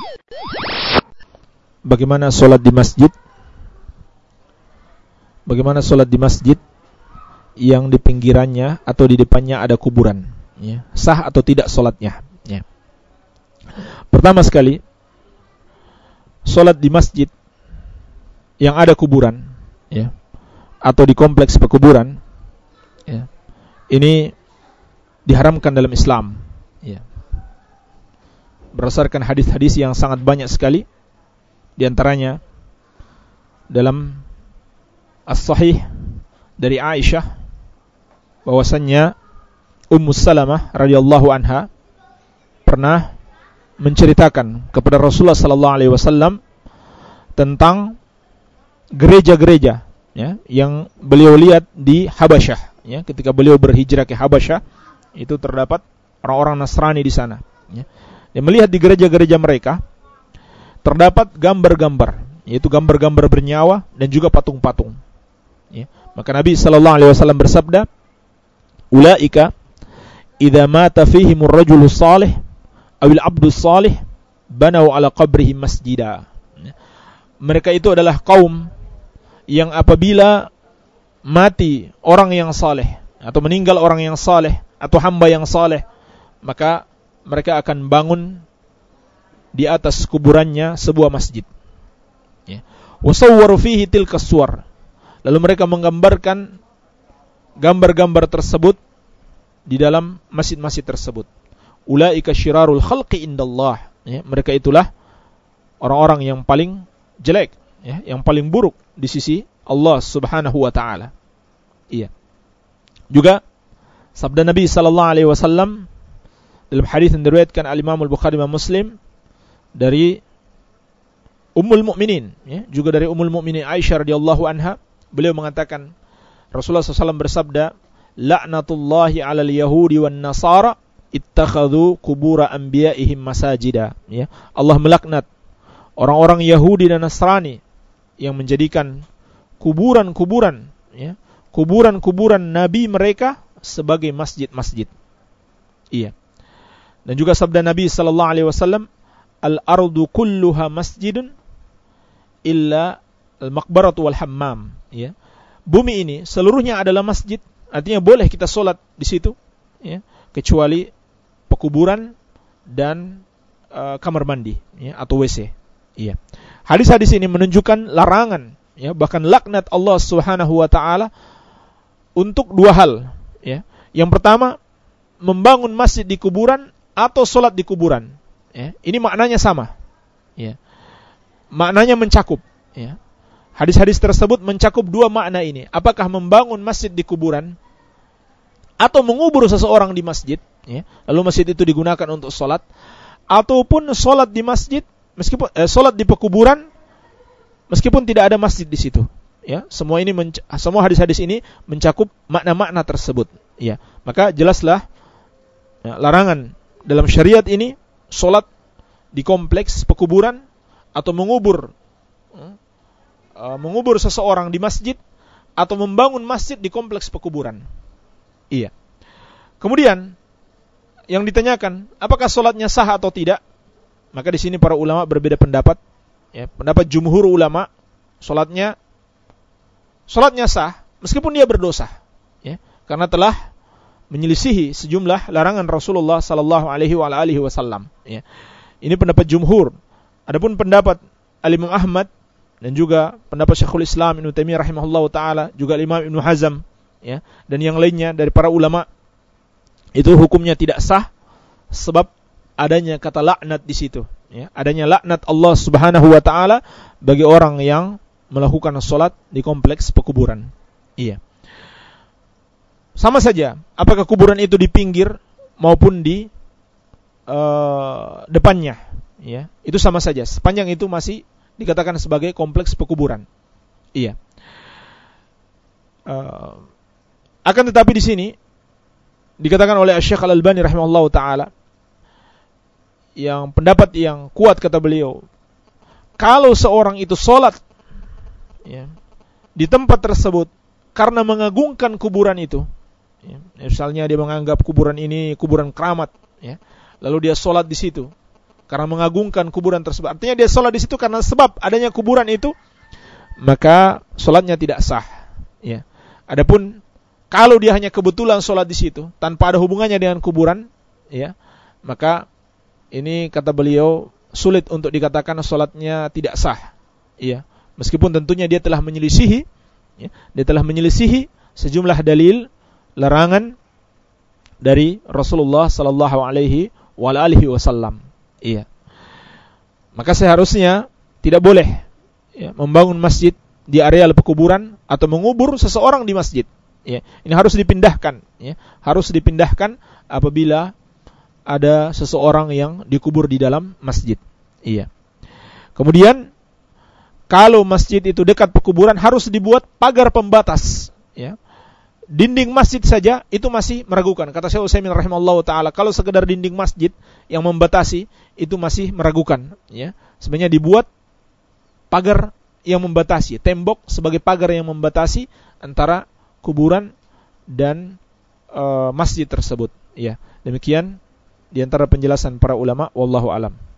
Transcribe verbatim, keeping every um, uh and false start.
Bagaimana sholat di masjid? Bagaimana sholat di masjid yang di pinggirannya atau di depannya ada kuburan? Ya. Sah atau tidak sholatnya? Ya. Pertama sekali, sholat di masjid yang ada kuburan, ya, atau di kompleks pekuburan, ya, ini diharamkan dalam Islam, ya. Berdasarkan hadis-hadis yang sangat banyak sekali, di antaranya dalam As-Sahih dari Aisyah bahwasannya Ummu Salamah radhiyallahu anha pernah menceritakan kepada Rasulullah sallallahu alaihi wasallam tentang gereja-gereja, ya, yang beliau lihat di Habasyah, ya, ketika beliau berhijrah ke Habasyah, itu terdapat orang-orang Nasrani di sana, ya. Dan melihat di gereja-gereja mereka terdapat gambar-gambar, yaitu gambar-gambar bernyawa dan juga patung-patung. Ya. Maka Nabi sallallahu alaihi wasallam bersabda, "Ulaika idza mata fihimur rajulu salih awil abdu salih banau ala qabrihi masjida." Ya. Mereka itu adalah kaum yang apabila mati orang yang saleh atau meninggal orang yang saleh atau hamba yang saleh, maka mereka akan bangun di atas kuburannya sebuah masjid. Ya. Wasawwaru fihi tilka suwar. Lalu mereka menggambarkan gambar-gambar tersebut di dalam masjid-masjid tersebut. Ulaika syirarul khalqi indallah. Ya, mereka itulah orang-orang yang paling jelek, ya, yang paling buruk di sisi Allah Subhanahu wa taala. Iya. Juga sabda Nabi sallallahu alaihi wasallam dalam hadis yang diriwayatkan Al-Imam Al-Bukhari dan Muslim dari Ummul Mukminin, ya, juga dari Ummul Mukminin Aisyah radhiyallahu anha, beliau mengatakan Rasulullah sallallahu alaihi wasallam bersabda, "La'natullahi 'alal yahudi wan nasara ittakhadhu qubur anbiya'ihim masajida." Ya, Allah melaknat orang-orang Yahudi dan Nasrani yang menjadikan kuburan-kuburan, ya, kuburan-kuburan nabi mereka sebagai masjid-masjid. Iya. Dan juga sabda Nabi sallallahu alaihi wasallam, "Al-ardu kulluha masjidun illa al-maqbaratu wal hammam." Ya. Bumi ini seluruhnya adalah masjid, artinya boleh kita sholat di situ, ya, kecuali pekuburan dan uh, kamar mandi, ya, atau W C. Iya. Hadis-hadis ini menunjukkan larangan, ya, bahkan laknat Allah Subhanahu wa taala untuk dua hal, ya. Yang pertama, membangun masjid di kuburan atau sholat di kuburan. Ya, ini maknanya sama, ya. Maknanya mencakup, ya. Hadis-hadis tersebut mencakup dua makna ini. Apakah membangun masjid di kuburan atau mengubur seseorang di masjid, ya, lalu masjid itu digunakan untuk sholat, ataupun sholat di masjid meskipun eh, sholat di pekuburan meskipun tidak ada masjid di situ. Ya, semua ini menc- semua hadis-hadis ini mencakup makna-makna tersebut. Ya, maka jelaslah, ya, larangan dalam syariat ini sholat di kompleks pekuburan atau mengubur uh, mengubur seseorang di masjid atau membangun masjid di kompleks pekuburan. Iya. Kemudian yang ditanyakan, apakah sholatnya sah atau tidak? Maka di sini para ulama berbeda pendapat. Ya, pendapat jumhur ulama, sholatnya sholatnya sah meskipun dia berdosa, ya, karena telah menyelisihi sejumlah larangan Rasulullah sallallahu alaihi wasallam. Ya. Ini pendapat jumhur. Adapun pendapat Al-Imam Ahmad dan juga pendapat Syekhul Islam Ibnu Taimiyah rahimahullahu taala, juga Imam Ibnu Hazm, ya, dan yang lainnya dari para ulama, itu hukumnya tidak sah sebab adanya kata laknat di situ, ya, adanya laknat Allah Subhanahu wa taala bagi orang yang melakukan salat di kompleks pekuburan. Iya. Sama saja, apakah kuburan itu di pinggir maupun di uh, depannya, ya, itu sama saja. Sepanjang itu masih dikatakan sebagai kompleks pekuburan. Iya. Uh, akan tetapi di sini dikatakan oleh Syekh Al-Albani rahimahullahu taala, yang pendapat yang kuat kata beliau, kalau seorang itu sholat, ya, di tempat tersebut karena mengagungkan kuburan itu, ya, misalnya dia menganggap kuburan ini kuburan keramat, ya, lalu dia sholat di situ, karena mengagungkan kuburan tersebut, artinya dia sholat di situ karena sebab adanya kuburan itu, maka sholatnya tidak sah. Ya. Adapun kalau dia hanya kebetulan sholat di situ tanpa ada hubungannya dengan kuburan, ya, maka ini kata beliau sulit untuk dikatakan sholatnya tidak sah. Ya. Meskipun tentunya dia telah menyelisihi, ya, dia telah menyelisihi sejumlah dalil larangan dari Rasulullah sallallahu alaihi wasallam. Iya. Maka seharusnya tidak boleh, ya, membangun masjid di areal pekuburan atau mengubur seseorang di masjid. Ya. Ini harus dipindahkan, ya. Harus dipindahkan apabila ada seseorang yang dikubur di dalam masjid. Iya. Kemudian kalau masjid itu dekat pekuburan harus dibuat pagar pembatas, ya. Dinding masjid saja itu masih meragukan. Kata Syekh Utsaimin rahimahullahu taala, kalau sekedar dinding masjid yang membatasi itu masih meragukan, ya. Sebenarnya dibuat pagar yang membatasi, tembok sebagai pagar yang membatasi antara kuburan dan e, masjid tersebut, ya. Demikian di antara penjelasan para ulama, wallahu alam.